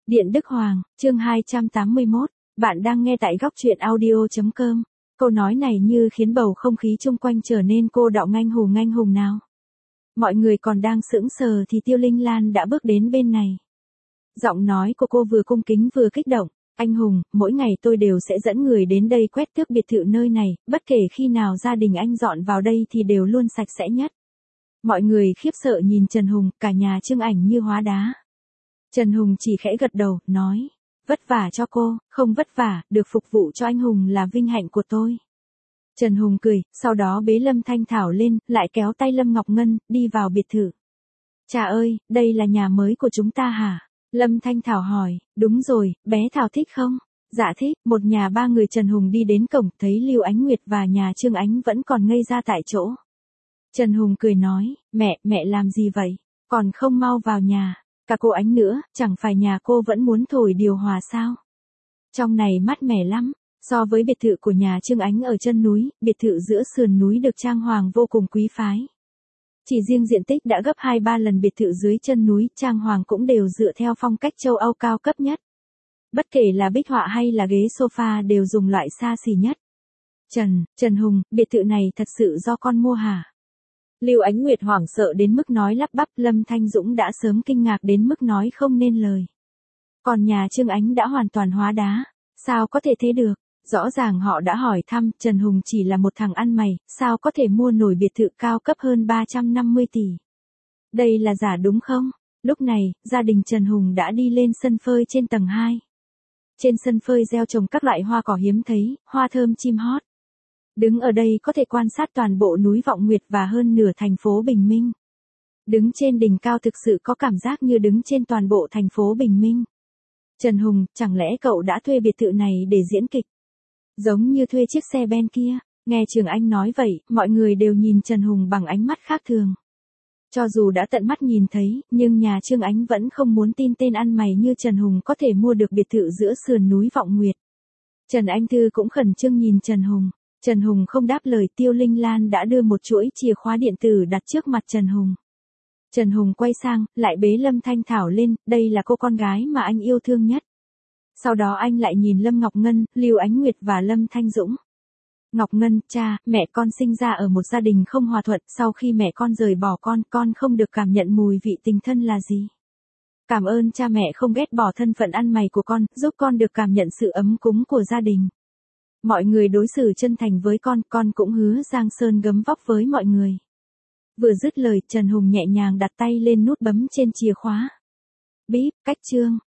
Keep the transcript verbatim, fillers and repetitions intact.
Điện Đức Hoàng, chương hai trăm tám mươi mốt, bạn đang nghe tại góc truyện audio chấm com. Câu nói này như khiến bầu không khí chung quanh trở nên cô đọng nganh hùng nganh hùng nào. Mọi người còn đang sững sờ thì Tiêu Linh Lan đã bước đến bên này. Giọng nói của cô vừa cung kính vừa kích động. Anh Hùng, mỗi ngày tôi đều sẽ dẫn người đến đây quét tước biệt thự nơi này, bất kể khi nào gia đình anh dọn vào đây thì đều luôn sạch sẽ nhất. Mọi người khiếp sợ nhìn Trần Hùng, cả nhà Trương Ảnh như hóa đá. Trần Hùng chỉ khẽ gật đầu, nói, vất vả cho cô, không vất vả, được phục vụ cho anh Hùng là vinh hạnh của tôi. Trần Hùng cười, sau đó bế Lâm Thanh Thảo lên, lại kéo tay Lâm Ngọc Ngân, đi vào biệt thự. Cha ơi, đây là nhà mới của chúng ta hả? Lâm Thanh Thảo hỏi, đúng rồi, bé Thảo thích không? Dạ thích, một nhà ba người. Trần Hùng đi đến cổng, thấy Lưu Ánh Nguyệt và nhà Trương Ánh vẫn còn ngây ra tại chỗ. Trần Hùng cười nói, mẹ, mẹ làm gì vậy? Còn không mau vào nhà. Cả cô Ánh nữa, chẳng phải nhà cô vẫn muốn thổi điều hòa sao? Trong này mát mẻ lắm, so với biệt thự của nhà Trương Ánh ở chân núi, biệt thự giữa sườn núi được trang hoàng vô cùng quý phái. Chỉ riêng diện tích đã gấp hai ba lần biệt thự dưới chân núi, trang hoàng cũng đều dựa theo phong cách châu Âu cao cấp nhất. Bất kể là bích họa hay là ghế sofa đều dùng loại xa xỉ nhất. Trần, Trần Hùng, biệt thự này thật sự do con mua hả? Lưu Ánh Nguyệt hoảng sợ đến mức nói lắp bắp. Lâm Thanh Dũng đã sớm kinh ngạc đến mức nói không nên lời. Còn nhà Trương Ánh đã hoàn toàn hóa đá. Sao có thể thế được? Rõ ràng họ đã hỏi thăm, Trần Hùng chỉ là một thằng ăn mày, sao có thể mua nổi biệt thự cao cấp hơn ba trăm năm mươi tỷ. Đây là giả đúng không? Lúc này, gia đình Trần Hùng đã đi lên sân phơi trên tầng hai. Trên sân phơi gieo trồng các loại hoa cỏ hiếm thấy, hoa thơm chim hót. Đứng ở đây có thể quan sát toàn bộ núi Vọng Nguyệt và hơn nửa thành phố Bình Minh. Đứng trên đỉnh cao thực sự có cảm giác như đứng trên toàn bộ thành phố Bình Minh. Trần Hùng, chẳng lẽ cậu đã thuê biệt thự này để diễn kịch? Giống như thuê chiếc xe Ben kia. Nghe Trường Anh nói vậy, mọi người đều nhìn Trần Hùng bằng ánh mắt khác thường. Cho dù đã tận mắt nhìn thấy, nhưng nhà Trương Ánh vẫn không muốn tin tên ăn mày như Trần Hùng có thể mua được biệt thự giữa sườn núi Vọng Nguyệt. Trần Anh Thư cũng khẩn trương nhìn Trần Hùng. Trần Hùng không đáp lời. Tiêu Linh Lan đã đưa một chuỗi chìa khóa điện tử đặt trước mặt Trần Hùng. Trần Hùng quay sang, lại bế Lâm Thanh Thảo lên, đây là cô con gái mà anh yêu thương nhất. Sau đó anh lại nhìn Lâm Ngọc Ngân, Lưu Ánh Nguyệt và Lâm Thanh Dũng. Ngọc Ngân, cha, mẹ con sinh ra ở một gia đình không hòa thuận, sau khi mẹ con rời bỏ con, con không được cảm nhận mùi vị tình thân là gì. Cảm ơn cha mẹ không ghét bỏ thân phận ăn mày của con, giúp con được cảm nhận sự ấm cúng của gia đình. Mọi người đối xử chân thành với con, con cũng hứa giang sơn gấm vóc với mọi người. Vừa dứt lời, Trần Hùng nhẹ nhàng đặt tay lên nút bấm trên chìa khóa. Bíp, cách chương.